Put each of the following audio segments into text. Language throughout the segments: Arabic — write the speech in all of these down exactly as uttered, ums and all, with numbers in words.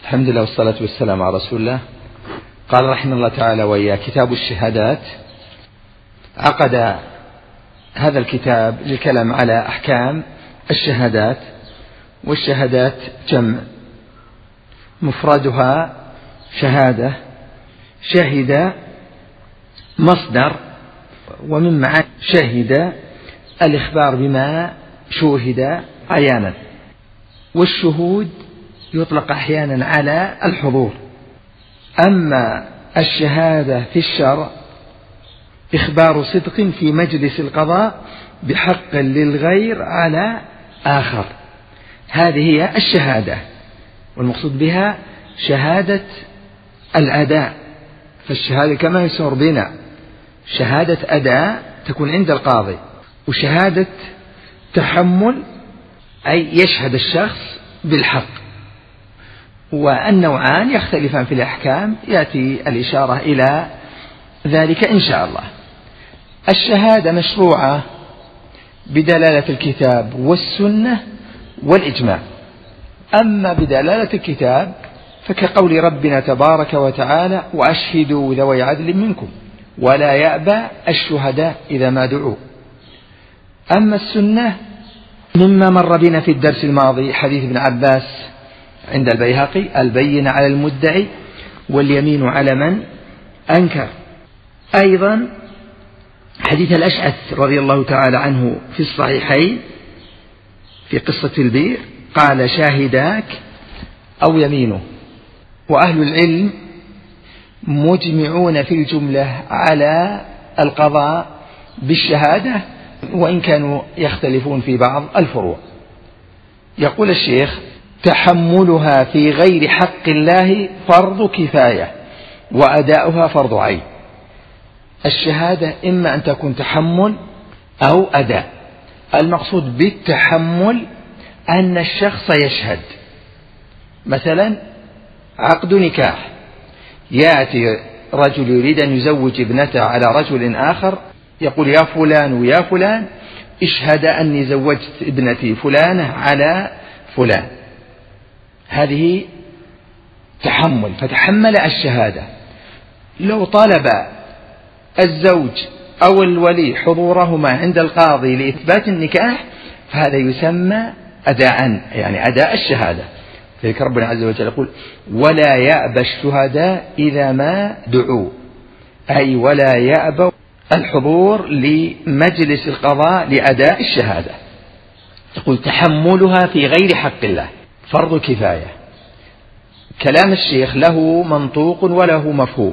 الحمد لله والصلاة والسلام على رسول الله. قال رحمه الله تعالى وإياه: كتاب الشهادات. عقد هذا الكتاب للكلام على أحكام الشهادات، والشهادات جمع، مفردها شهادة. شهد مصدر، ومن معاني شهد الإخبار بما شوهد عيانا، والشهود يطلق أحيانا على الحضور. أما الشهادة في الشرع إخبار صدق في مجلس القضاء بحق للغير على آخر، هذه هي الشهادة، والمقصود بها شهادة الأداء. فالشهادة كما يسمى بنا شهادة أداء تكون عند القاضي، وشهادة تحمل أي يشهد الشخص بالحق. والنوعان يختلفان في الأحكام، يأتي الإشارة إلى ذلك إن شاء الله. الشهادة مشروعة بدلالة الكتاب والسنة والإجماع. أما بدلالة الكتاب فكقول ربنا تبارك وتعالى: وأشهدوا ذوي عدل منكم ولا يأبى الشهداء إذا ما دعوا. أما السنة مما مر بنا في الدرس الماضي حديث ابن عباس عند البيهقي: البينة على المدعي واليمين على من أنكر. أيضا حديث الأشعث رضي الله تعالى عنه في الصحيحين في قصة البئر، قال: شاهداك أو يمينه. وأهل العلم مجمعون في الجملة على القضاء بالشهادة، وإن كانوا يختلفون في بعض الفروع. يقول الشيخ: تحملها في غير حق الله فرض كفاية، وأداؤها فرض عين. الشهادة إما أن تكون تحمل أو أداء. المقصود بالتحمل أن الشخص يشهد، مثلا عقد نكاح، يأتي رجل يريد أن يزوج ابنته على رجل آخر، يقول: يا فلان ويا فلان اشهد أني زوجت ابنتي فلانة على فلان. هذه تحمل، فتحمل الشهادة. لو طلب الزوج أو الولي حضورهما عند القاضي لإثبات النكاح فهذا يسمى أداء، يعني أداء الشهادة. ذلك ربنا عز وجل يقول: ولا يأبى الشهداء إذا ما دعوا، أي ولا يأبى الحضور لمجلس القضاء لأداء الشهادة. يقول: تحملها في غير حق الله فرض كفاية. كلام الشيخ له منطوق وله مفهوم.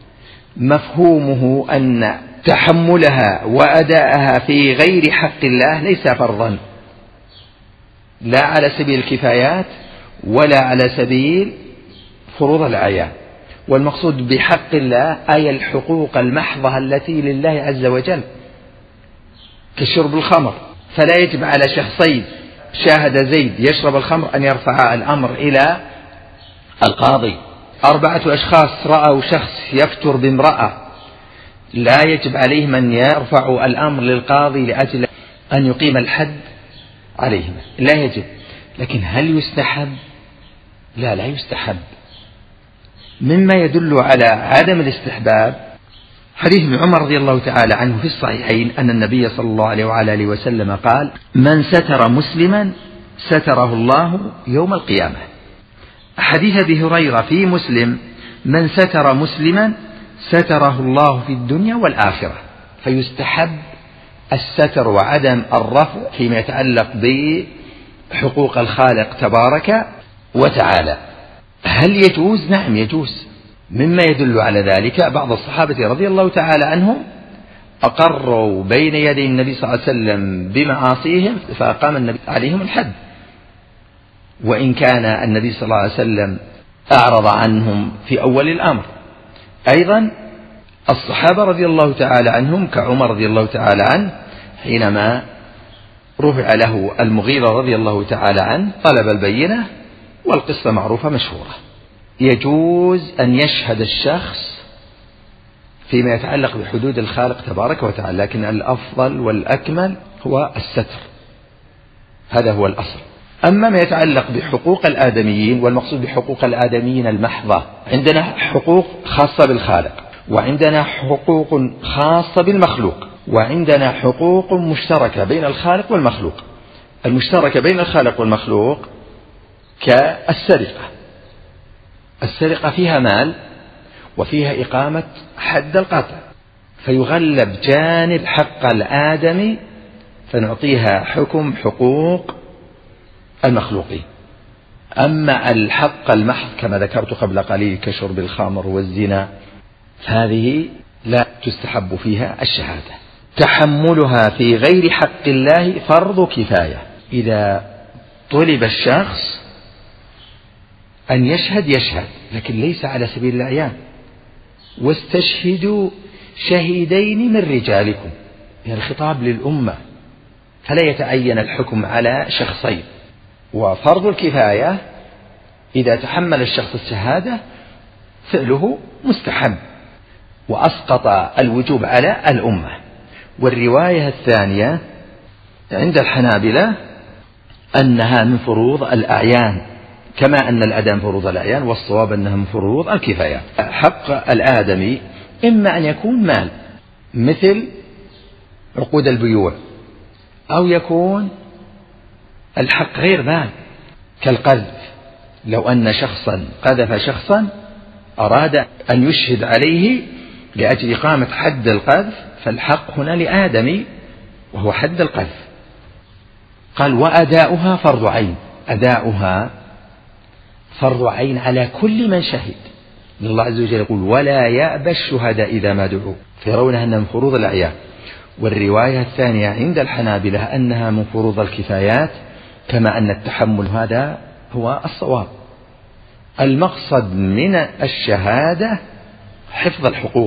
مفهومه أن تحملها وأداءها في غير حق الله ليس فرضا، لا على سبيل الكفايات ولا على سبيل فروض الأعيان. والمقصود بحق الله أي الحقوق المحضة التي لله عز وجل، كشرب الخمر، فلا يجب على شخصين شاهد زيد يشرب الخمر أن يرفع الأمر إلى القاضي. أربعة أشخاص رأوا شخص يفتر بامرأة، لا يجب عليهم أن يرفعوا الأمر للقاضي لأجل أن يقيم الحد عليهم، لا يجب. لكن هل يستحب؟ لا لا يستحب. مما يدل على عدم الاستحباب حديث ابن عمر رضي الله تعالى عنه في الصحيحين أن النبي صلى الله عليه وعلى آله وسلم قال: من ستر مسلما ستره الله يوم القيامة. حديث أبي هريرة في مسلم: من ستر مسلما ستره الله في الدنيا والآخرة. فيستحب الستر وعدم الرفع فيما يتعلق بحقوق الخالق تبارك وتعالى. هل يجوز؟ نعم يجوز. مما يدل على ذلك بعض الصحابة رضي الله تعالى عنهم أقروا بين يدي النبي صلى الله عليه وسلم بمعاصيهم فأقام النبي عليهم الحد، وإن كان النبي صلى الله عليه وسلم أعرض عنهم في أول الأمر. أيضا الصحابة رضي الله تعالى عنهم كعمر رضي الله تعالى عنه حينما رفع له المغيرة رضي الله تعالى عنه طلب البينة، والقصة معروفة مشهورة. يجوز أن يشهد الشخص فيما يتعلق بحدود الخالق تبارك وتعالى، لكن الأفضل والأكمل هو الستر، هذا هو الأصل. أما ما يتعلق بحقوق الآدميين، والمقصود بحقوق الآدميين المحضة، عندنا حقوق خاصة بالخالق، وعندنا حقوق خاصة بالمخلوق، وعندنا حقوق مشتركة بين الخالق والمخلوق. المشتركة بين الخالق والمخلوق كالسرقة. السرقة فيها مال وفيها إقامة حد القطع، فيغلب جانب حق الآدمي فنعطيها حكم حقوق المخلوقين. أما الحق المحض كما ذكرت قبل قليل كشرب الخمر والزنا، هذه لا تستحب فيها الشهادة. تحملها في غير حق الله فرض كفاية. إذا طلب الشخص أن يشهد يشهد، لكن ليس على سبيل الأعيان. واستشهدوا شهيدين من رجالكم، يعني الخطاب للأمة، فلا يتعين الحكم على شخصين. وفرض الكفاية إذا تحمل الشخص الشهادة فعله مستحب، وأسقط الوجوب على الأمة. والرواية الثانية عند الحنابلة أنها من فروض الأعيان، كما أن الأداء من فروض الأعيان، والصواب أنها من فروض الكفايات. حق الآدمي إما أن يكون مال مثل عقود البيوع، أو يكون الحق غير مال كالقذف. لو أن شخصا قذف شخصا أراد أن يشهد عليه لأجل إقامة حد القذف، فالحق هنا لآدمي وهو حد القذف. قال وأداؤها فرض عين. أداؤها فرض عين على كل من شهد. الله عز وجل يقول ولا يأبى الشهداء إذا ما دعوا، فيرونها أنها من فروض الأعيان. والرواية الثانية عند الحنابلة أنها من فروض الكفايات، كما أن التحمل هذا هو الصواب. المقصد من الشهادة حفظ الحقوق،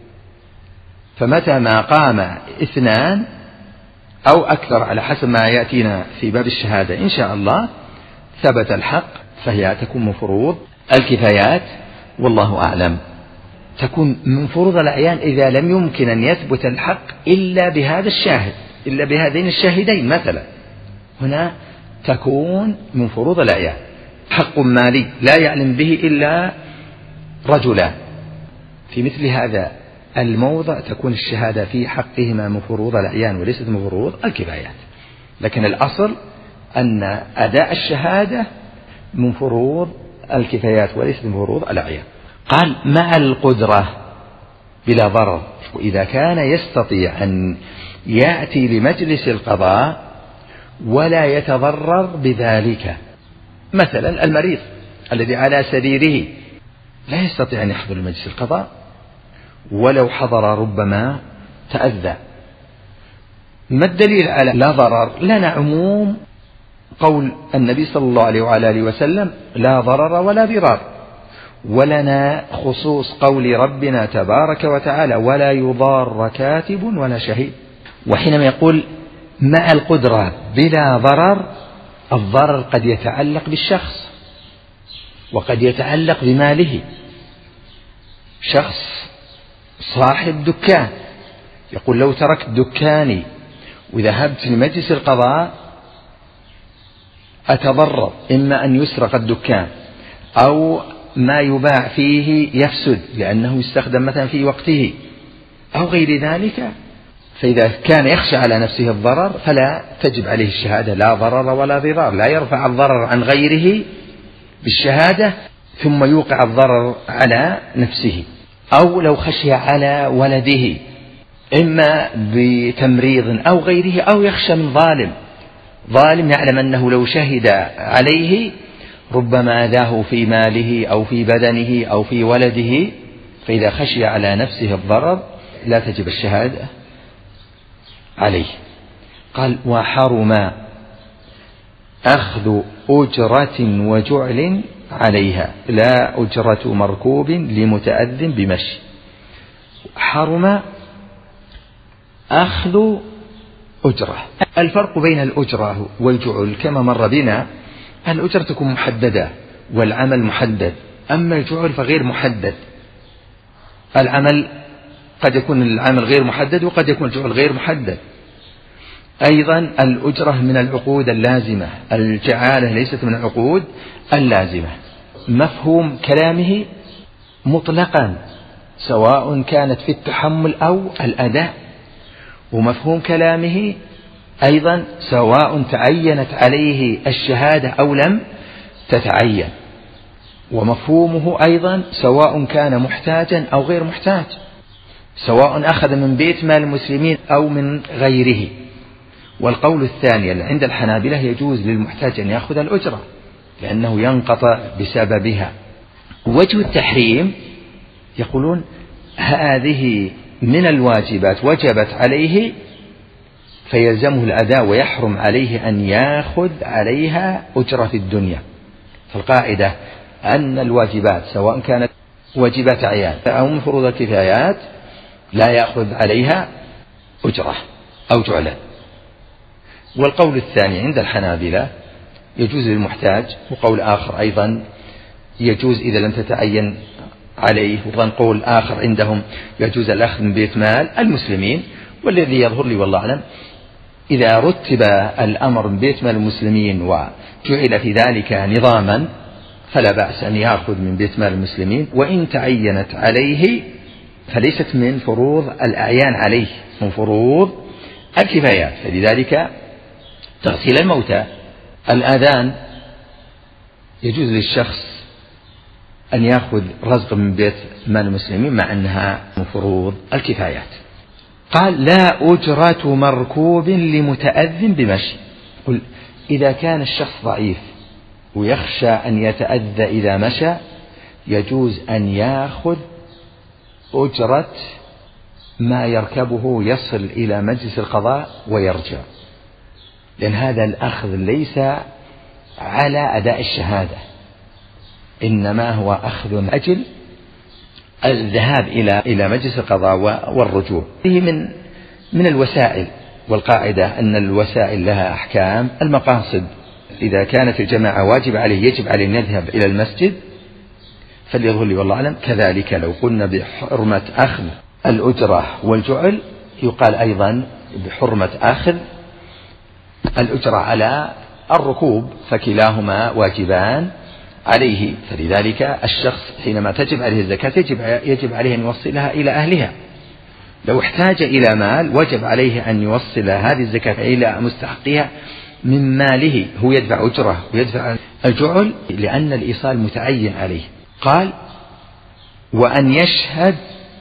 فمتى ما قام اثنان أو أكثر على حسب ما يأتينا في باب الشهادة إن شاء الله ثبت الحق، فهي تكون من فروض الكفايات. والله أعلم. تكون من فروض الأعيان إذا لم يمكن أن يثبت الحق إلا بهذا الشاهد، إلا بهذين الشاهدين مثلا، هنا تكون من فروض الأعيان. حق مالي لا يعلم به إلا رجلان، في مثل هذا الموضع تكون الشهادة في حقهما من فروض الأعيان وليست من فروض الكفايات. لكن الأصل أن أداء الشهادة من فروض الكفايات وليست من فروض الأعيان. قال مع القدرة بلا ضرر، وإذا كان يستطيع أن يأتي لمجلس القضاء ولا يتضرر بذلك. مثلا المريض الذي على سريره لا يستطيع أن يحضر مجلس القضاء، ولو حضر ربما تأذى. ما الدليل على لا ضرر؟ لنا عموم قول النبي صلى الله عليه وعلى آله وسلم لا ضرر ولا ضرار، ولنا خصوص قول ربنا تبارك وتعالى ولا يضار كاتب ولا شهيد. وحينما يقول مع القدرة بلا ضرر، الضرر قد يتعلق بالشخص وقد يتعلق بماله. شخص صاحب دكان يقول لو تركت دكاني وذهبت لمجلس القضاء أتضرر، إما أن يسرق الدكان أو ما يباع فيه يفسد لأنه يستخدم مثلا في وقته أو غير ذلك. فإذا كان يخشى على نفسه الضرر فلا تجب عليه الشهادة، لا ضرر ولا ضرار. لا يرفع الضرر عن غيره بالشهادة ثم يوقع الضرر على نفسه. أو لو خشي على ولده إما بتمريض أو غيره، أو يخشى من ظالم ظالم يعلم أنه لو شهد عليه ربما أذاه في ماله أو في بدنه أو في ولده، فإذا خشي على نفسه الضرر لا تجب الشهادة عليه. قال وحرم أخذ أجرة وجعل عليها، لا أجرة مركوب لمتأذن بمشي. حرم أخذ أجرة. الفرق بين الأجرة والجعل كما مر بنا، الأجرة تكون محددة والعمل محدد، أما الجعل فغير محدد. العمل قد يكون العمل غير محدد وقد يكون الجعل غير محدد. أيضا الأجرة من العقود اللازمة، الجعالة ليست من العقود اللازمة. مفهوم كلامه مطلقا سواء كانت في التحمل أو الأداء، ومفهوم كلامه أيضا سواء تعينت عليه الشهادة أو لم تتعين، ومفهومه أيضا سواء كان محتاجا أو غير محتاج، سواء أخذ من بيت مال المسلمين أو من غيره. والقول الثاني عند الحنابلة يجوز للمحتاج أن يأخذ الأجرة لأنه ينقطع بسببها. وجه التحريم يقولون هذه من الواجبات وجبت عليه فيلزمه الأداء ويحرم عليه أن يأخذ عليها أجرة في الدنيا. فالقاعدة أن الواجبات سواء كانت واجبات عيان أو من فروض الكفايات لا يأخذ عليها أجرة أو جعلا. والقول الثاني عند الحنابلة يجوز للمحتاج، وقول آخر أيضا يجوز إذا لم تتعين عليه، وأيضا قول آخر عندهم يجوز الأخذ من بيت مال المسلمين. والذي يظهر لي والله أعلم إذا رتب الأمر من بيت مال المسلمين وجعل في ذلك نظاما فلا بأس أن يأخذ من بيت مال المسلمين، وإن تعينت عليه فليست من فروض الأعيان عليه، من فروض الكفايات. فلذلك تغسيل الموتى، الآذان يجوز للشخص أن يأخذ رزق من بيت مال المسلمين مع أنها من فروض الكفايات. قال لا أجرة مركوب لمتأذ بمشي. قل إذا كان الشخص ضعيف ويخشى أن يتأذى إذا مشى يجوز أن يأخذ أجرة ما يركبه يصل إلى مجلس القضاء ويرجع، لأن هذا الأخذ ليس على أداء الشهادة، إنما هو أخذ أجل الذهاب إلى إلى مجلس القضاء والرجوع. هذه من من الوسائل، والقاعدة أن الوسائل لها أحكام المقاصد. إذا كانت الجماعة واجب عليه يجب عليه أن يذهب إلى المسجد فليظهر لي والله أعلم. كذلك لو قلنا بحرمة أخذ الأجرة والجعل يقال أيضا بحرمة أخذ الأجرة على الركوب، فكلاهما واجبان عليه. فلذلك الشخص حينما تجب عليه الزكاة يجب, يجب عليه أن يوصلها إلى أهلها. لو احتاج إلى مال وجب عليه أن يوصل هذه الزكاة إلى مستحقها من ماله، هو يدفع أجره ويدفع الجعل لأن الإيصال متعين عليه. قال وأن يشهد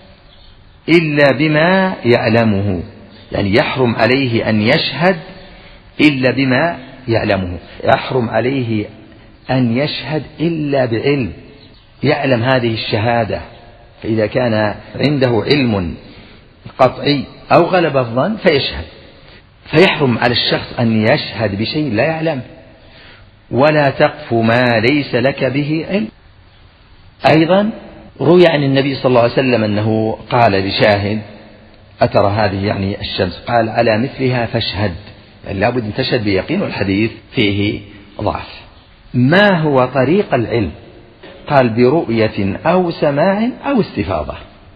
إلا بما يعلمه، يعني يحرم عليه أن يشهد إلا بما يعلمه، يحرم عليه أن يشهد إلا بعلم يعلم هذه الشهادة. فإذا كان عنده علم قطعي أو غلب الظن فيشهد، فيحرم على الشخص أن يشهد بشيء لا يعلم. ولا تقف ما ليس لك به علم. أيضا روي عن النبي صلى الله عليه وسلم أنه قال لشاهد أترى هذه يعني الشمس، قال على مثلها فاشهد، يعني لابد أن تشهد بيقين، والحديث فيه ضعف. ما هو طريق العلم؟ قال برؤية أو سماع أو استفاضة.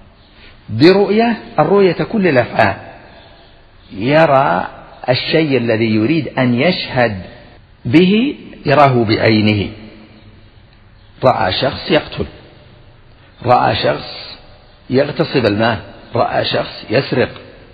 برؤية، الرؤية كل الأفعال، يرى الشيء الذي يريد أن يشهد به يراه بعينه. رأى شخص يقتل، رأى شخص يغتصب المال، رأى شخص يسرق،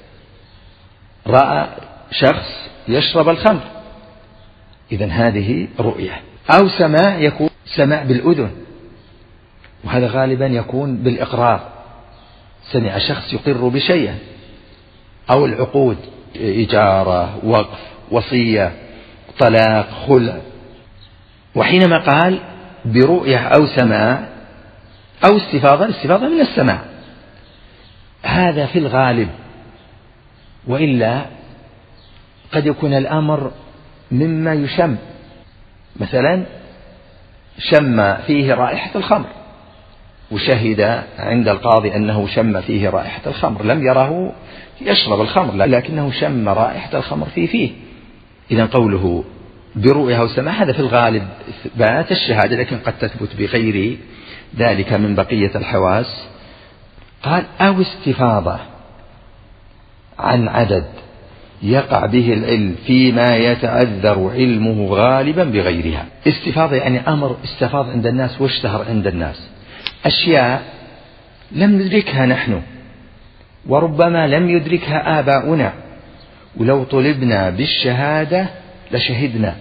رأى شخص يشرب الخمر، إذن هذه رؤية. أو سماع، يكون سماع بالأذن، وهذا غالبا يكون بالإقرار، سمع شخص يقر بشيء. أو العقود، إجارة، وقف، وصية، طلاق، خلع. وحينما قال برؤية أو سماع أو استفاضة، الاستفاضة من السماع، هذا في الغالب، وإلا قد يكون الأمر مما يشم، مثلا شم فيه رائحة الخمر وشهد عند القاضي أنه شم فيه رائحة الخمر، لم يره يشرب الخمر لكنه شم رائحة الخمر فيه فيه. إذن قوله برؤية أو سماع هذا في الغالب إثبات الشهادة، لكن قد تثبت بغير ذلك من بقية الحواس. قال أو استفاضة عن عدد، يقع به العلم فيما يتعذر علمه غالبا بغيرها. استفاضة يعني أمر استفاض عند الناس واشتهر عند الناس، أشياء لم ندركها نحن وربما لم يدركها آباؤنا، ولو طلبنا بالشهادة لشهدنا.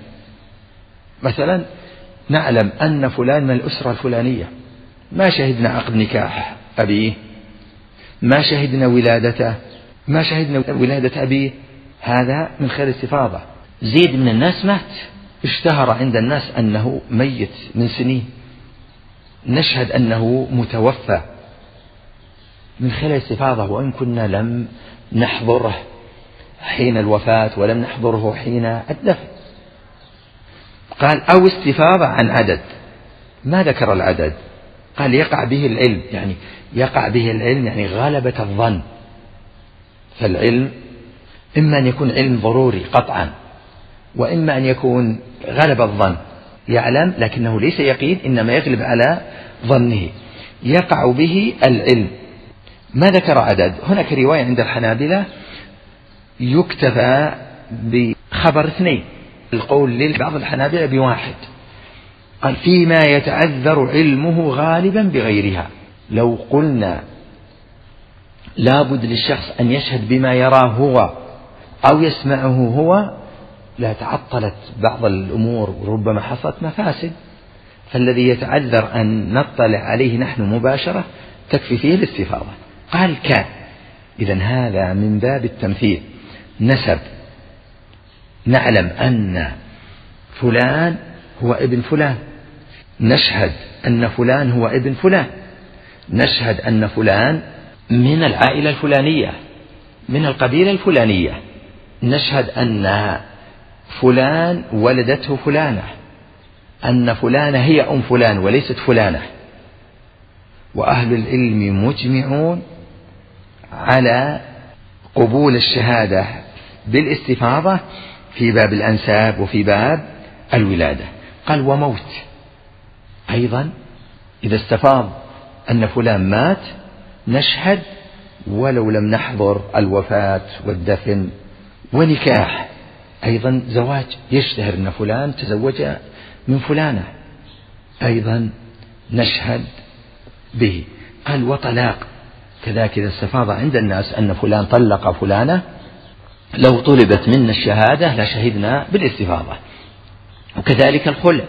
مثلا نعلم أن فلان من الأسرة الفلانية، ما شهدنا عقد نكاح أبيه، ما شهدنا ولادته، ما شهدنا ولادة أبيه، هذا من خير الاستفاضة. زيد من الناس مات، اشتهر عند الناس أنه ميت من سنين، نشهد أنه متوفى، من خير الاستفاضة، وإن كنا لم نحضره حين الوفاة ولم نحضره حين الدفن. قال أو استفاضة عن عدد، ما ذكر العدد، قال يقع به العلم، يعني يقع به العلم يعني غلبة الظن. فالعلم إما أن يكون علم ضروري قطعا، وإما أن يكون غلب الظن، يعلم لكنه ليس يقين، إنما يغلب على ظنه، يقع به العلم. ما ذكر عدد. هناك رواية عند الحنابلة يكتفى بخبر اثنين، القول لبعض الحنابلة بواحد، قال فيما يتعذر علمه غالبا بغيرها. لو قلنا لابد للشخص أن يشهد بما يراه هو أو يسمعه هو لا تعطلت بعض الأمور وربما حصلت مفاسد، فالذي يتعذر أن نطلع عليه نحن مباشرة تكفي فيه الاستفاضة. قال كان، إذن هذا من باب التمثيل، نسب، نعلم أن فلان هو ابن فلان، نشهد أن فلان هو ابن فلان، نشهد أن فلان من العائلة الفلانية من القبيلة الفلانية، نشهد أن فلان ولدته فلانة، أن فلانة هي أم فلان وليست فلانة. وأهل العلم مجمعون على قبول الشهادة بالاستفاضة في باب الأنساب وفي باب الولادة. قال وموت أيضا، إذا استفاض أن فلان مات نشهد ولو لم نحضر الوفاة والدفن. ونكاح أيضا، زواج، يشتهر أن فلان تزوج من فلانة، أيضا نشهد به. قال وطلاق كذلك، إذا استفاض عند الناس أن فلان طلق فلانة لو طلبت منا الشهادة لشهدنا بالاستفاضة. وكذلك الخلع،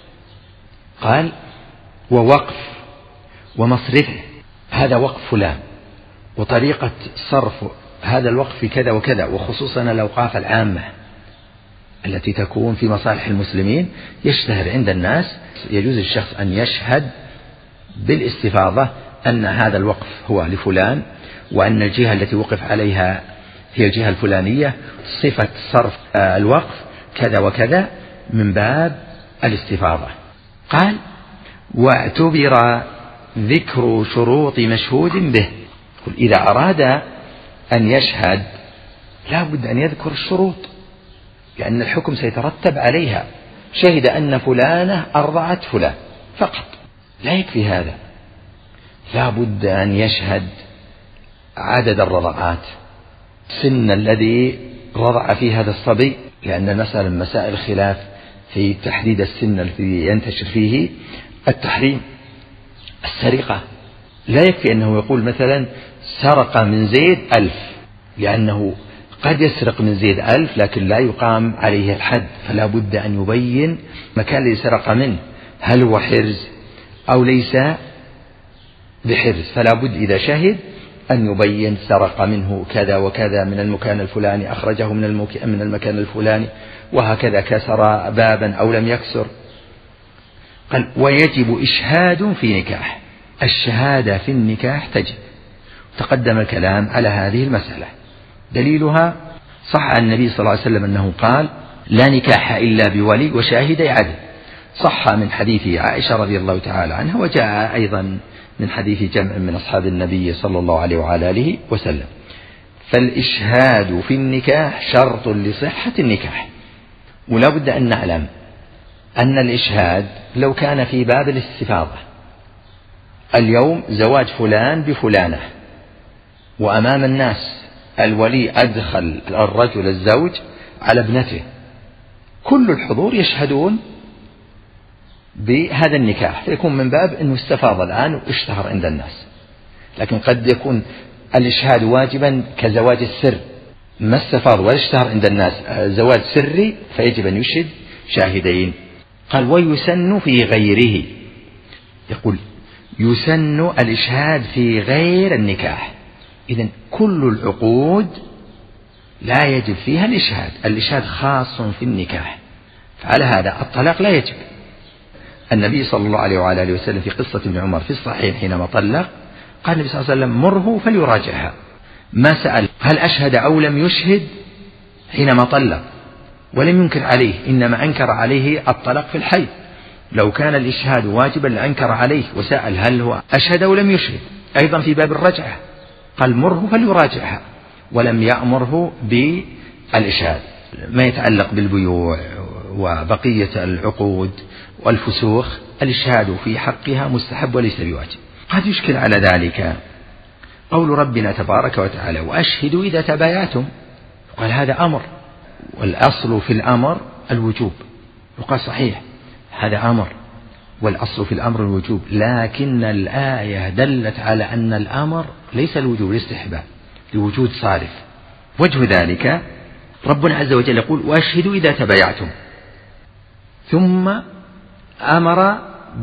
قال ووقف ومصرفه، هذا وقف فلان وطريقة صرف هذا الوقف في كذا وكذا، وخصوصا الأوقاف العامة التي تكون في مصالح المسلمين يشتهر عند الناس، يجوز للشخص أن يشهد بالاستفاضة أن هذا الوقف هو لفلان، وأن الجهة التي وقف عليها هي الجهة الفلانية، صفة صرف الوقف كذا وكذا، من باب الاستفاضة. قال واعتبر ذكر شروط مشهود به، إذا أراد أن يشهد لا بد أن يذكر الشروط، لأن الحكم سيترتب عليها. شهد أن فلانة أرضعت فلان فقط لا يكفي هذا، لا بد أن يشهد عدد الرضعات، سن الذي رضع فيه هذا الصبي، لأن مثلا مسائل الخلاف في تحديد السن الذي ينتشر فيه التحريم. السرقة لا يكفي أنه يقول مثلا سرق من زيد ألف، لأنه قد يسرق من زيد ألف لكن لا يقام عليه الحد، فلا بد أن يبين مكان الذي سرق منه، هل هو حرز أو ليس بحرز، فلا بد إذا شهد أن يبين سرق منه كذا وكذا من المكان الفلاني، أخرجه من, المك... من المكان الفلاني، وهكذا كسر بابا أو لم يكسر. قال ويجب إشهاد في نكاح، الشهادة في النكاح تجب، تقدم الكلام على هذه المسألة. دليلها صح عن النبي صلى الله عليه وسلم أنه قال لا نكاح إلا بولي وشاهدي عدل، صح من حديث عائشة رضي الله تعالى عنها، وجاء أيضا من حديث جمع من أصحاب النبي صلى الله عليه وعلى آله وسلم. فالإشهاد في النكاح شرط لصحة النكاح، ولا بد أن نعلم أن الإشهاد لو كان في باب الاستفاضة، اليوم زواج فلان بفلانة وأمام الناس الولي أدخل الرجل الزوج على ابنته، كل الحضور يشهدون بهذا النكاح، فيكون من باب أنه استفاض الآن واشتهر عند الناس. لكن قد يكون الإشهاد واجبا كزواج السر، ما استفاض ولا اشتهر عند الناس زواج سري، فيجب أن يشهد شاهدين. قال ويسن في غيره، يقول يسن الإشهاد في غير النكاح. إذن كل العقود لا يجب فيها الإشهاد، الإشهاد خاص في النكاح. فعلى هذا الطلاق لا يجب. النبي صلى الله عليه وعلى آله وسلم في قصة ابن عمر في الصحيح حينما طلق قال النبي صلى الله عليه وسلم مره فليراجعها، ما سأل هل أشهد أو لم يشهد حينما طلق، ولم ينكر عليه، إنما أنكر عليه الطلاق في الحي. لو كان الإشهاد واجبا لأنكر عليه وسأل هل هو أشهد أو لم يشهد. أيضا في باب الرجعة قال مره فليراجعها، ولم يأمره بالإشهاد. ما يتعلق بالبيوع وبقية العقود والفسوخ الإشهاد في حقها مستحب وليس بواجب. قد يشكل على ذلك قول ربنا تبارك وتعالى وأشهدوا إذا تبايعتم، قال هذا أمر، والأصل في الأمر الوجوب. وقال صحيح هذا أمر والأصل في الأمر الوجوب، لكن الآية دلت على أن الأمر ليس الوجوب الاستحباب لوجود صارف. وجه ذلك ربنا عز وجل يقول وأشهدوا إذا تبايعتم، ثم أمر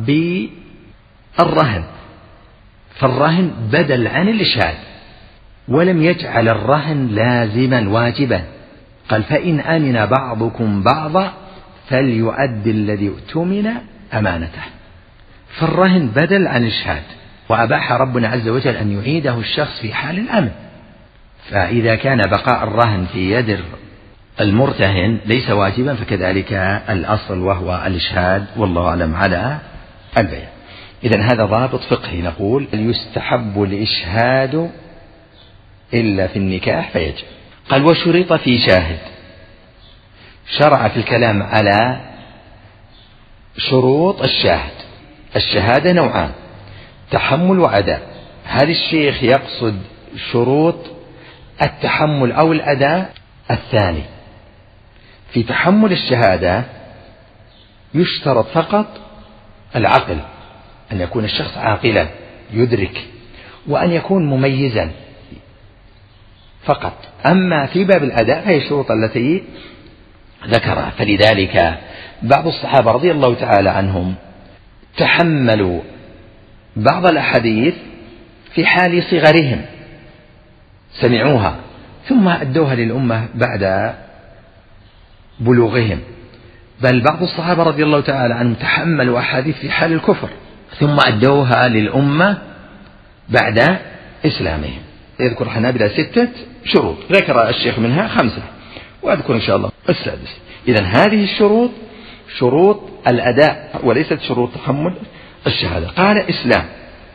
بالرهن، فالرهن بدل عن الإشهاد، ولم يجعل الرهن لازما واجبا. قال فإن أمن بعضكم بعضا فليؤدي الذي اؤتمن أمانته، فالرهن بدل عن الإشهاد، وأباح ربنا عز وجل أن يعيده الشخص في حال الأمن. فإذا كان بقاء الرهن في يد المرتهن ليس واجبا فكذلك الأصل وهو الإشهاد، والله أعلم على البيع. إذن هذا ضابط فقهي، نقول يستحب الإشهاد إلا في النكاح فيجب. قال وشرط في شاهد، شرع في الكلام على شروط الشاهد. الشهادة نوعان، تحمل وأداء. هل الشيخ يقصد شروط التحمل أو الأداء؟ الثاني. في تحمل الشهادة يشترط فقط العقل، أن يكون الشخص عاقلا يدرك، وأن يكون مميزا فقط. أما في باب الأداء فهي الشروط التي ذكرها. فلذلك بعض الصحابة رضي الله تعالى عنهم تحملوا بعض الأحاديث في حال صغرهم، سمعوها ثم أدوها للأمة بعد بلوغهم. بل بعض الصحابة رضي الله تعالى عنهم تحملوا أحاديث في حال الكفر ثم أدوها للأمة بعد إسلامهم. يذكر حنابلة ستة شروط، ذكر الشيخ منها خمسة، وأذكر إن شاء الله السادس. إذن هذه الشروط شروط الأداء وليست شروط تحمل الشهادة. قال إسلام،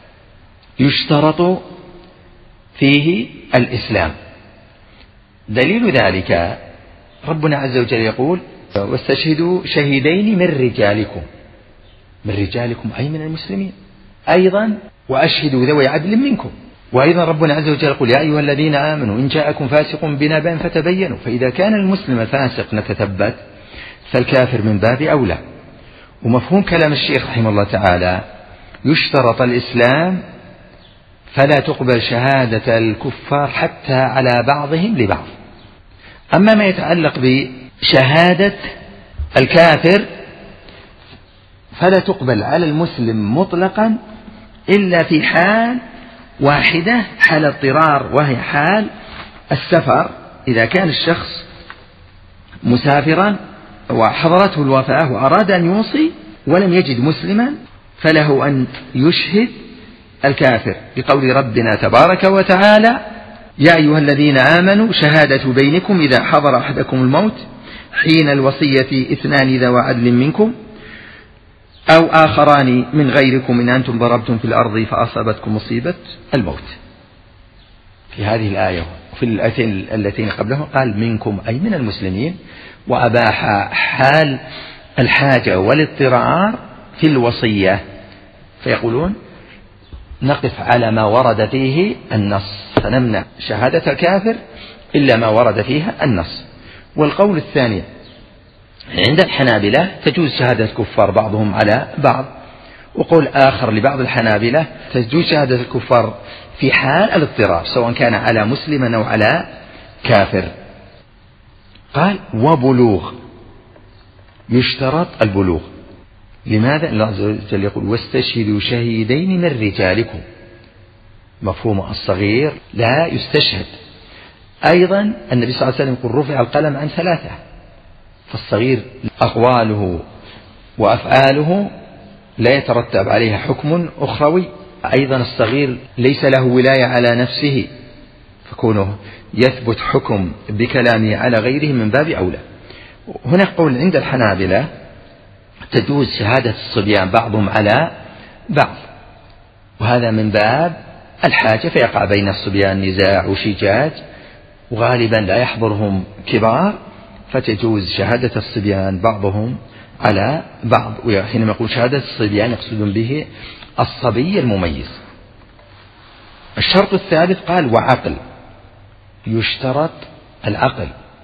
يشترط فيه الإسلام. دليل ذلك ربنا عز وجل يقول واستشهدوا شهيدين من رجالكم، من رجالكم أي من المسلمين. أيضا وأشهدوا ذوي عدل منكم. وأيضا ربنا عز وجل يقول يا أيها الذين آمنوا إن جاءكم فاسق بنبأ فتبينوا. فإذا كان المسلم فاسق نتثبت، فالكافر من باب أولى. ومفهوم كلام الشيخ رحمه الله تعالى يشترط الإسلام فلا تقبل شهادة الكفار حتى على بعضهم لبعض. أما ما يتعلق بشهادة الكافر فلا تقبل على المسلم مطلقا إلا في حال واحدة، حال اضطرار، وهي حال السفر. إذا كان الشخص مسافرا وحضرته الوفاة وأراد أن يوصي ولم يجد مسلما فله أن يشهد الكافر، بقول ربنا تبارك وتعالى يا أيها الذين آمنوا شهادة بينكم إذا حضر أحدكم الموت حين الوصية اثنان ذوى عدل منكم أو آخران من غيركم إن أنتم ضربتم في الأرض فأصابتكم مصيبة الموت. في هذه الآية وفي الآيتين التين قبلها قال منكم أي من المسلمين، وأباح حال الحاجة والاضطرار في الوصية. فيقولون نقف على ما ورد فيه النص فنمنع شهادة الكافر إلا ما ورد فيها النص. والقول الثاني عند الحنابلة تجوز شهادة الكفار بعضهم على بعض. وقول آخر لبعض الحنابلة تجوز شهادة الكفار في حال الاضطرار سواء كان على مسلم أو على كافر. قال وبلوغ، يشترط البلوغ. لماذا؟ الله عز وجل يقول واستشهدوا شهيدين من رجالكم. مفهوم الصغير لا يستشهد. أيضا النبي صلى الله عليه وسلم يقول رفع القلم عن ثلاثة، فالصغير أقواله وأفعاله لا يترتب عليها حكم أخروي. أيضا الصغير ليس له ولاية على نفسه، فكونه يثبت حكم بكلامه على غيره من باب أولى. هنا قول عند الحنابلة تجوز شهادة الصبيان بعضهم على بعض، وهذا من باب الحاجة، فيقع بين الصبيان نزاع وشجاج وغالبا لا يحضرهم كبار، فتجوز شهادة الصبيان بعضهم على بعض. وحينما يقول شهادة الصبيان يقصدون به الصبي المميز. الشرط الثالث قال وعقل، يشترط العقل،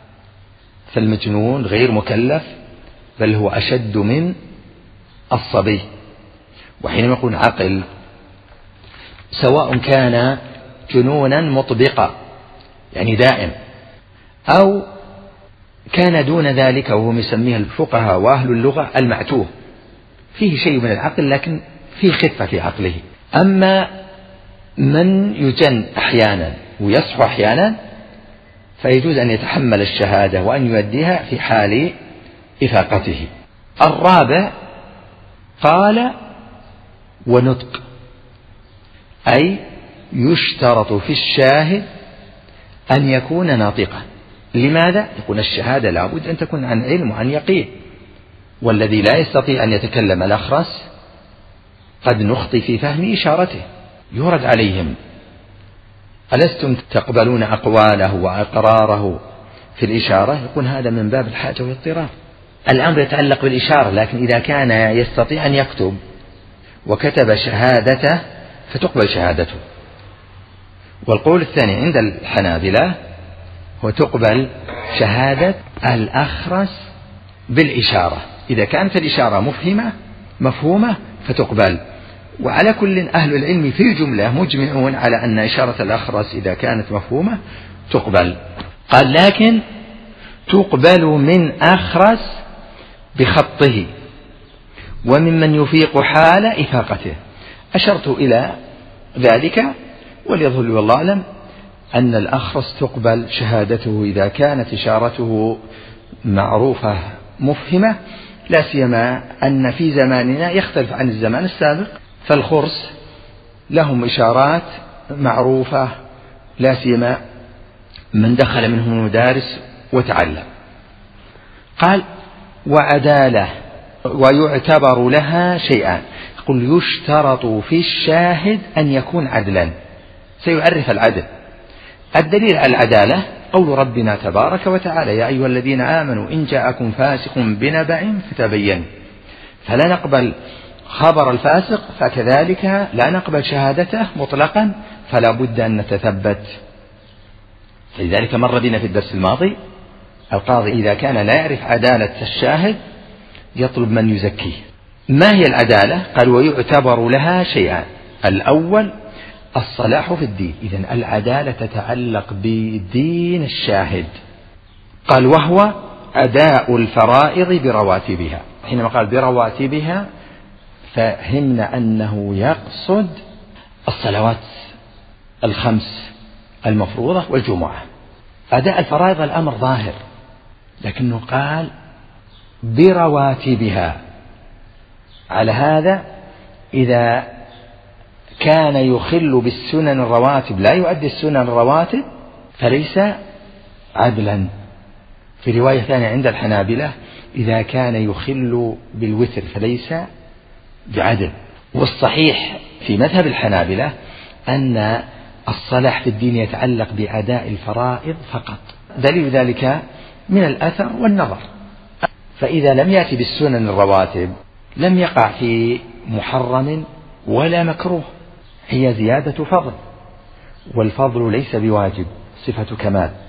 فالمجنون غير مكلف بل هو أشد من الصبي. وحينما يقول عقل سواء كان جنونا مطبقا يعني دائم أو كان دون ذلك، وهو يسميه الفقهاء وأهل اللغة المعتوه، فيه شيء من العقل لكن فيه خفة في عقله. أما من يجن أحيانا ويصحو أحيانا فيجوز أن يتحمل الشهادة وأن يؤديها في حال إفاقته. الرابع قال ونطق، أي يشترط في الشاهد أن يكون ناطقا. لماذا؟ يكون الشهادة لابد أن تكون عن علم وعن يقين، والذي لا يستطيع أن يتكلم الأخرس قد نخطي في فهم إشارته. يورد عليهم ألستم تقبلون أقواله وأقراره في الإشارة؟ يكون هذا من باب الحاجة والاضطرار. الأمر يتعلق بالإشارة، لكن إذا كان يستطيع أن يكتب وكتب شهادته فتقبل شهادته. والقول الثاني عند الحنابلة هو تقبل شهادة الأخرس بالإشارة، إذا كانت الإشارة مفهمة مفهومة فتقبل. وعلى كل أهل العلم في جملة مجمعون على أن إشارة الأخرس إذا كانت مفهومة تقبل. قال لكن تقبل من أخرس بخطه وممن يفيق حال إفاقته. أشرت إلى ذلك، وليظهر لي والله أعلم أن الأخرس تقبل شهادته إذا كانت إشارته معروفة مفهمة، لا سيما أن في زماننا يختلف عن الزمان السابق، فالخرس لهم إشارات معروفة لا سيما من دخل منهم المدارس وتعلم. قال وعدالة، ويعتبر لها شيئان. يقول يشترط في الشاهد أن يكون عدلا، سيعرف العدل. الدليل على العدالة قول ربنا تبارك وتعالى يا أيها الذين آمنوا إن جاءكم فاسق بنبأ فتبينوا، فلا نقبل خبر الفاسق، فكذلك لا نقبل شهادته مطلقا، فلا بد أن نتثبت. لذلك مر بنا في الدرس الماضي القاضي إذا كان لا يعرف عدالة الشاهد يطلب من يزكيه. ما هي العدالة؟ قال ويعتبر لها شيئان. الأول الصلاح في الدين، إذن العدالة تتعلق بدين الشاهد. قال وهو أداء الفرائض برواتبها. حينما قال برواتبها فهمنا أنه يقصد الصلوات الخمس المفروضة والجمعة. أداء الفرائض الأمر ظاهر، لكنه قال برواتبها. على هذا إذا كان يخل بالسنن الرواتب لا يؤدي السنن الرواتب فليس عدلا. في رواية ثانية عند الحنابلة إذا كان يخل بالوتر فليس بعدل. والصحيح في مذهب الحنابلة أن الصلاح في الدين يتعلق بأداء الفرائض فقط. دليل ذلك من الأثر والنظر، فإذا لم يأتي بالسنن الرواتب لم يقع في محرم ولا مكروه، هي زيادة فضل، والفضل ليس بواجب، صفة كمال.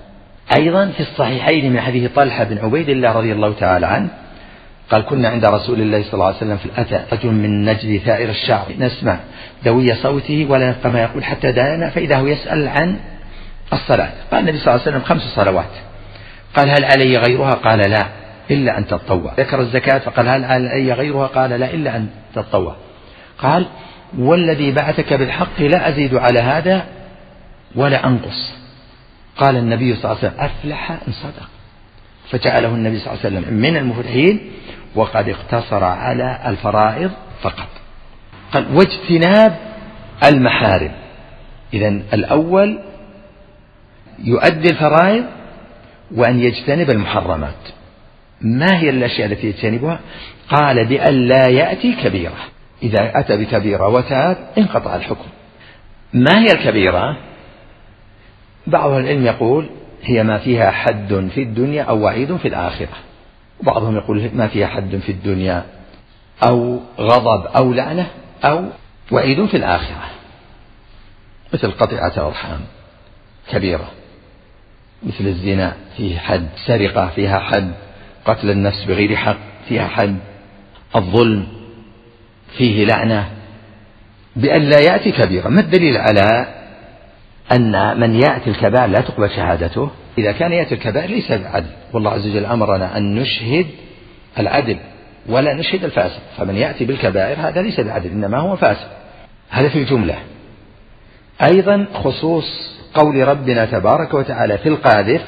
أيضا في الصحيحين من حديث طلحة بن عبيد الله رضي الله تعالى عنه قال كنا عند رسول الله صلى الله عليه وسلم في الأتى رجل من نجد ثائر الشعر نسمع دوي صوته ولا كما يقول حتى دانا فإذا هو يسأل عن الصلاة. قال النبي صلى الله عليه وسلم خمس صلوات. قال هل علي غيرها؟ قال لا إلا أن تتطوع. ذكر الزكاة فقال هل علي غيرها؟ قال لا إلا أن تتطوع. قال والذي بعثك بالحق لا أزيد على هذا ولا أنقص. قال النبي صلى الله عليه وسلم أفلح إن صدق، فجعله النبي صلى الله عليه وسلم من المفلحين وقد اقتصر على الفرائض فقط. قال واجتناب المحارم. إذن الأول يؤدي الفرائض وأن يجتنب المحرمات. ما هي الأشياء التي يجتنبها؟ قال بأن لا يأتي كبيرة، إذا أتى بكبيرة وتاب انقطع الحكم. ما هي الكبيرة؟ بعض العلم يقول هي ما فيها حد في الدنيا أو وعيد في الآخرة، وبعضهم يقول ما فيها حد في الدنيا أو غضب أو لعنة أو وعيد في الآخرة، مثل قطيعة الأرحام كبيرة، مثل الزنا فيه حد، سرقة فيها حد، قتل النفس بغير حق فيها حد، الظلم فيه لعنة، بأن لا يأتي كبيرة. ما الدليل على أن من يأتي الكبائر لا تقبل شهادته؟ إذا كان يأتي الكبائر ليس بعدل، والله عز وجل أمرنا أن نشهد العدل ولا نشهد الفاسق، فمن يأتي بالكبائر هذا ليس بعدل إنما هو فاسق. هذا في الجملة. أيضا خصوص قول ربنا تبارك وتعالى في القاذف،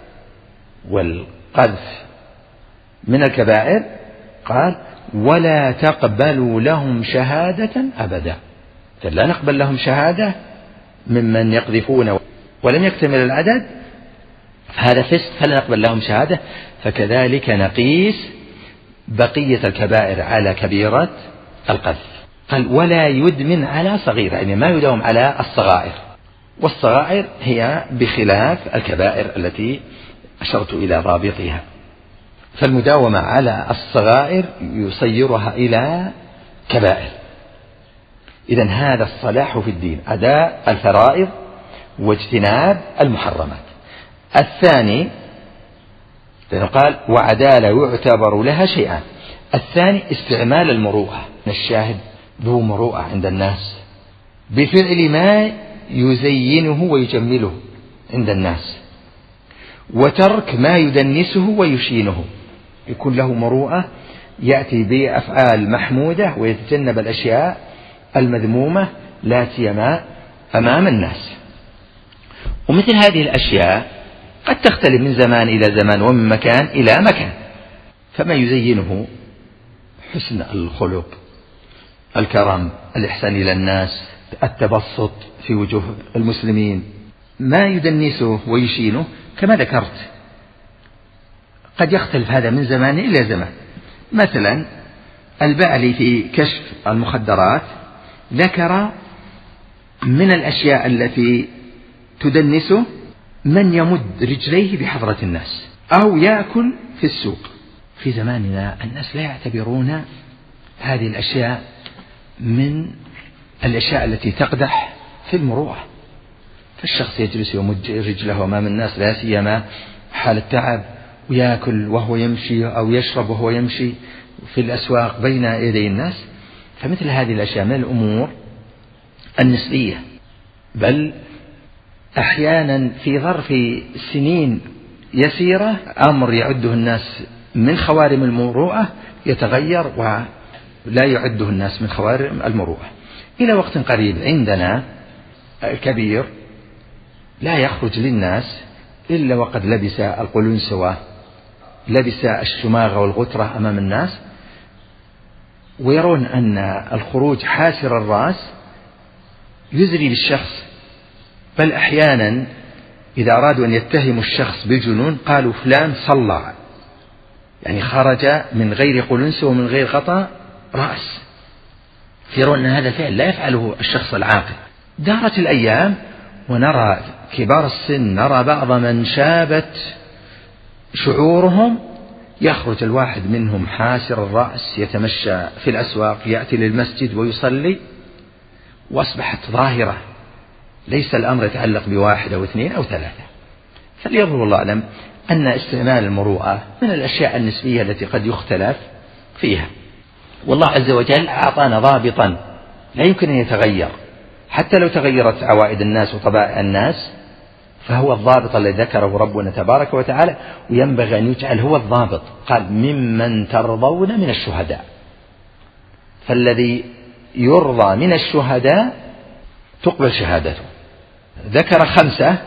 والقذف من الكبائر، قال ولا تقبلوا لهم شهادة أبدا. لا نقبل لهم شهادة ممن يقذفون ولم يكتمل العدد، هذا فسق فلا نقبل لهم شهادة. فكذلك نقيس بقية الكبائر على كبيرة القذف. قال ولا يدمن على صغيرة، يعني ما يداوم على الصغائر، والصغائر هي بخلاف الكبائر التي أشرت إلى رابطها. فالمداومة على الصغائر يصيرها إلى كبائر. إذن هذا الصلاح في الدين، أداء الفرائض واجتناب المحرمات. الثاني قال وعدالة يعتبر لها شيئان. الثاني استعمال المروءة، الشاهد ذو مروءة عند الناس بفعل ما يزينه ويجمله عند الناس، وترك ما يدنسه ويشينه. يكون له مروءة، يأتي بأفعال محمودة ويتجنب الأشياء المذمومة لا سيما أمام الناس. ومثل هذه الأشياء قد تختلف من زمان إلى زمان ومن مكان إلى مكان، فما يزينه حسن الخلق، الكرم، الإحسان إلى الناس، التبسط في وجوه المسلمين. ما يدنسه ويشينه كما ذكرت قد يختلف هذا من زمان إلى زمان. مثلا البعلي في كشف المخدرات ذكر من الأشياء التي تدنسه من يمد رجليه بحضرة الناس أو يأكل في السوق. في زماننا الناس لا يعتبرون هذه الأشياء من الأشياء التي تقدح في المروءة، فالشخص يجلس يمد رجله أمام الناس لا سيما حال التعب، ويأكل وهو يمشي أو يشرب وهو يمشي في الأسواق بين يدي الناس. فمثل هذه الأشياء من الأمور النسبية، بل أحيانا في ظرف سنين يسيرة أمر يعده الناس من خوارم المروءة يتغير ولا يعده الناس من خوارم المروءة. إلى وقت قريب عندنا كبير لا يخرج للناس إلا وقد لبس القلنسوة، لبس الشماغ والغترة أمام الناس، ويرون أن الخروج حاسر الرأس يزري بالشخص. بل أحيانا إذا أرادوا أن يتهموا الشخص بالجنون قالوا فلان صلع، يعني خرج من غير قلنسوة ومن غير غطاء رأس، يرون أن هذا الفعل لا يفعله الشخص العاقل. دارت الأيام ونرى كبار السن، نرى بعض من شابت شعورهم يخرج الواحد منهم حاسر الرأس يتمشى في الأسواق، يأتي للمسجد ويصلي، وأصبحت ظاهرة، ليس الأمر يتعلق بواحد أو اثنين أو ثلاثة. فليظهر الله أعلم أن استعمال المروءة من الأشياء النسبية التي قد يختلف فيها، والله عز وجل أعطانا ضابطا لا يمكن أن يتغير حتى لو تغيرت عوائد الناس وطبائع الناس، فهو الضابط الذي ذكره ربنا تبارك وتعالى، وينبغي أن يجعل هو الضابط. قال ممن ترضون من الشهداء، فالذي يرضى من الشهداء تقبل شهادته. ذكر خمسة.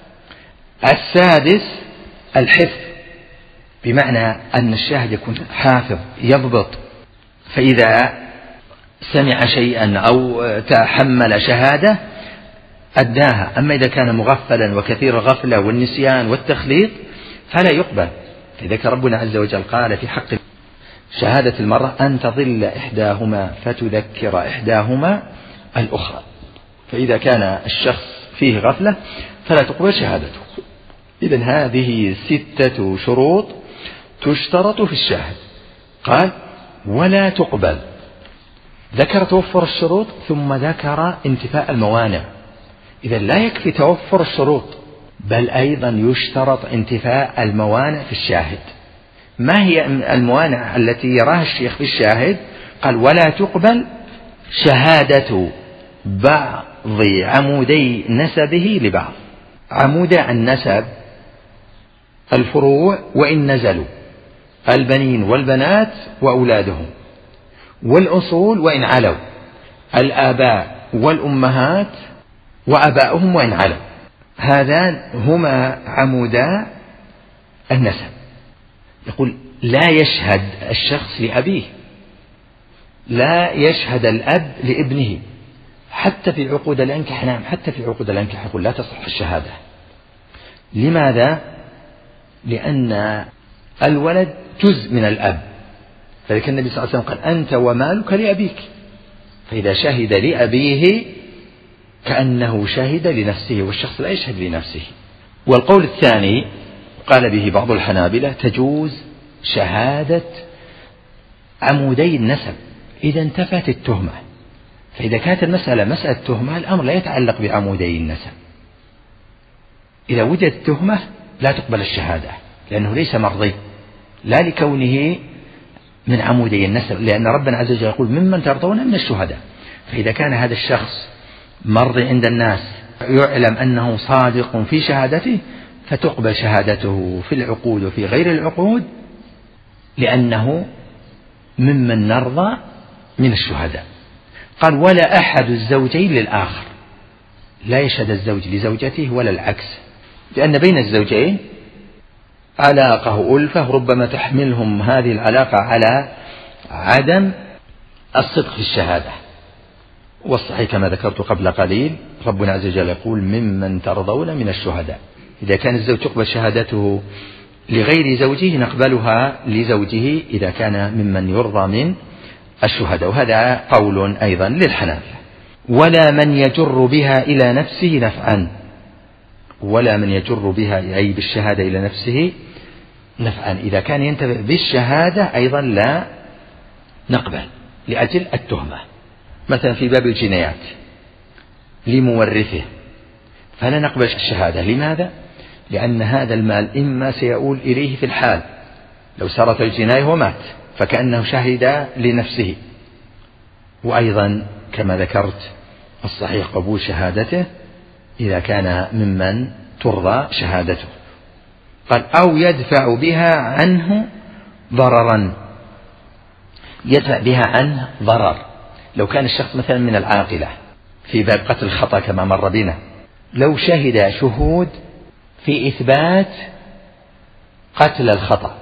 السادس الحفظ، بمعنى أن الشاهد يكون حافظ يضبط، فإذا سمع شيئا أو تحمل شهادة أداها. أما إذا كان مغفلا وكثير الغفلة والنسيان والتخليط فلا يقبل. فذكر ربنا عز وجل قال في حق شهادة المرأة أن تضل إحداهما فتذكر إحداهما الأخرى، فإذا كان الشخص فيه غفلة فلا تقبل شهادته. إذن هذه ستة شروط تشترط في الشاهد. قال ولا تقبل، ذكر توفر الشروط ثم ذكر انتفاء الموانع. إذا لا يكفي توفر الشروط بل أيضا يشترط انتفاء الموانع في الشاهد. ما هي الموانع التي يراها الشيخ في الشاهد؟ قال ولا تقبل شهادة بعض عمودي نسبه لبعض. عمود النسب الفروع وإن نزلوا، البنين والبنات وأولادهم، والأصول وإن علوا، الآباء والأمهات وأباؤهم وإن علوا، هذان هما عمودا النسب. يقول لا يشهد الشخص لأبيه، لا يشهد الأب لابنه، حتى في عقود الأنكح. نعم حتى في عقود الأنكح يقول لا تصح الشهادة. لماذا؟ لأن الولد جزء من الأب، فذلك النبي صلى الله عليه وسلم قال أنت ومالك لأبيك، فإذا شهد لأبيه كأنه شهد لنفسه، والشخص لا يشهد لنفسه. والقول الثاني قال به بعض الحنابلة تجوز شهادة عمودي النسب إذا انتفت التهمة. فإذا كانت المسألة مسألة تهمة الأمر لا يتعلق بعمودي النسب. إذا وجدت تهمة لا تقبل الشهادة لأنه ليس مرضي، لا لكونه من عمودي النسب، لأن ربنا عز وجل يقول ممن ترضون من الشهداء. فإذا كان هذا الشخص مرضي عند الناس يعلم أنه صادق في شهادته فتقبل شهادته في العقود وفي غير العقود، لأنه ممن نرضى من الشهداء. قال ولا أحد الزوجين للآخر، لا يشهد الزوج لزوجته ولا العكس، لأن بين الزوجين علاقة ألفة ربما تحملهم هذه العلاقة على عدم الصدق في الشهادة. والصحيح كما ذكرت قبل قليل ربنا عز وجل يقول ممن ترضون من الشهداء. إذا كان الزوج تقبل شهادته لغير زوجه نقبلها لزوجه إذا كان ممن يرضى من الشهداء، وهذا قول أيضا للحنابلة. ولا من يجر بها إلى نفسه نفعا، ولا من يجر بها أي بالشهادة إلى نفسه نفعا، إذا كان ينتفع بالشهادة أيضا لا نقبل لأجل التهمة. مثلا في باب الجنايات لمورثه فلا نقبل الشهادة. لماذا؟ لأن هذا المال إما سيؤول إليه في الحال، لو سرت الجناية ومات فكأنه شهد لنفسه. وأيضا كما ذكرت الصحيح قبول شهادته إذا كان ممن ترضى شهادته. قال أو يدفع بها عنه ضررا، يدفع بها عنه ضرر. لو كان الشخص مثلا من العاقلة في باب قتل الخطأ كما مر بنا، لو شهد شهود في إثبات قتل الخطأ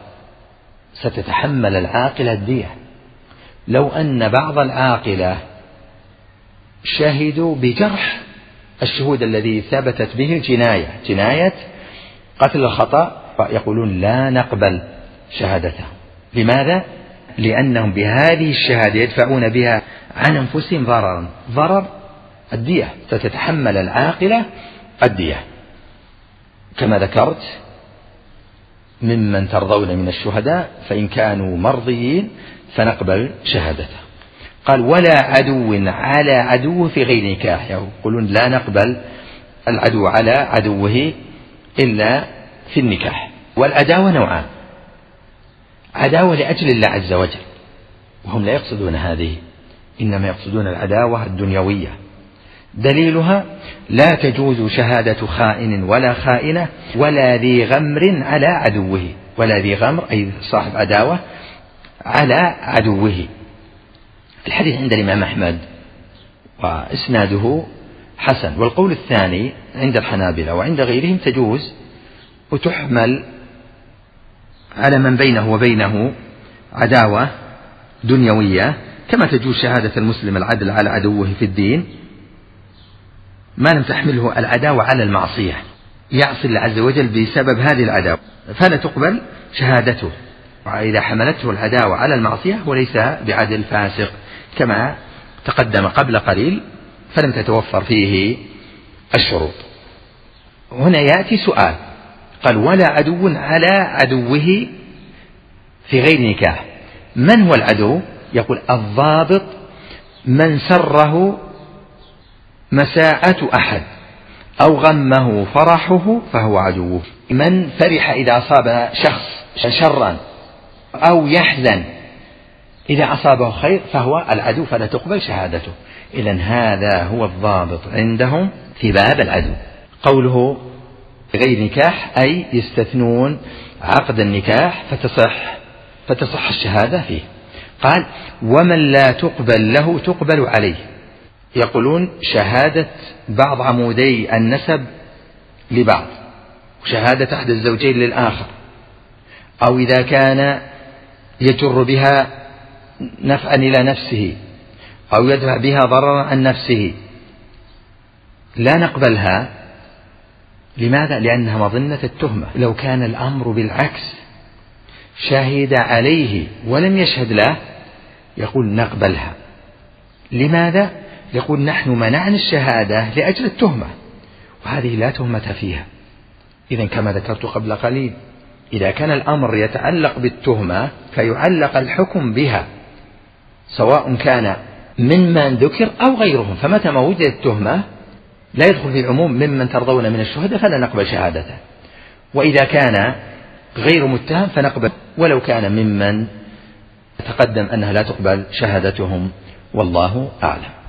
ستتحمل العاقلة الدية. لو أن بعض العاقلة شهدوا بجرح الشهود الذي ثبتت به الجناية، جناية قتل الخطأ، يقولون لا نقبل شهادته. لماذا؟ لأنهم بهذه الشهادة يدفعون بها عن أنفسهم ضررا، ضرر الدية، ستتحمل العاقلة الدية. كما ذكرت ممن ترضون من الشهداء فإن كانوا مرضيين فنقبل شهادته. قال ولا عدو على عدوه في غير نكاح، يقولون لا نقبل العدو على عدوه إلا في النكاح. والعداوة نوعان: عداوة لأجل الله عز وجل، وهم لا يقصدون هذه، إنما يقصدون العداوة الدنيوية. دليلها: لا تجوز شهادة خائن ولا خائنة ولا ذي غمر على عدوه. ولا ذي غمر أي صاحب عداوة على عدوه. الحديث عند الإمام أحمد وإسناده حسن. والقول الثاني عند الحنابلة وعند غيرهم تجوز وتحمل على من بينه وبينه عداوة دنيوية، كما تجوز شهادة المسلم العدل على عدوه في الدين ما لم تحمله العداوة على المعصية، يعصي الله عز وجل بسبب هذه العداوة فلا تقبل شهادته. وإذا حملته العداوة على المعصية وليس بعدل فاسق كما تقدم قبل قليل فلم تتوفر فيه الشروط. هنا يأتي سؤال، قال: ولا عدو على عدوه في غير نكاح. من هو العدو؟ يقول: الضابط من سره مساءة أحد أو غمه فرحه فهو عدوه. من فرح إذا أصاب شخص شرا أو يحزن إذا أصابه خير فهو العدو فلا تقبل شهادته. إذن هذا هو الضابط عندهم في باب العدو. قوله غير نكاح أي يستثنون عقد النكاح فتصح فتصح الشهادة فيه. قال: ومن لا تقبل له تقبل عليه. يقولون شهادة بعض عمودي النسب لبعض وشهادة أحد الزوجين للآخر، أو إذا كان يجر بها نفعا إلى نفسه أو يدفع بها ضررا عن نفسه لا نقبلها. لماذا؟ لأنها مظنة التهمة. لو كان الأمر بالعكس شهد عليه ولم يشهد له يقول نقبلها. لماذا؟ يقول نحن منعنا الشهادة لأجل التهمة وهذه لا تهمة فيها. إذن كما ذكرت قبل قليل إذا كان الأمر يتعلق بالتهمة فيعلق الحكم بها سواء كان ممن ذكر أو غيرهم، فمتى ما وجدت التهمة لا يدخل في عموم ممن ترضون من الشهداء فلا نقبل شهادته، وإذا كان غير متهم فنقبل ولو كان ممن تقدم أنها لا تقبل شهادتهم، والله أعلم.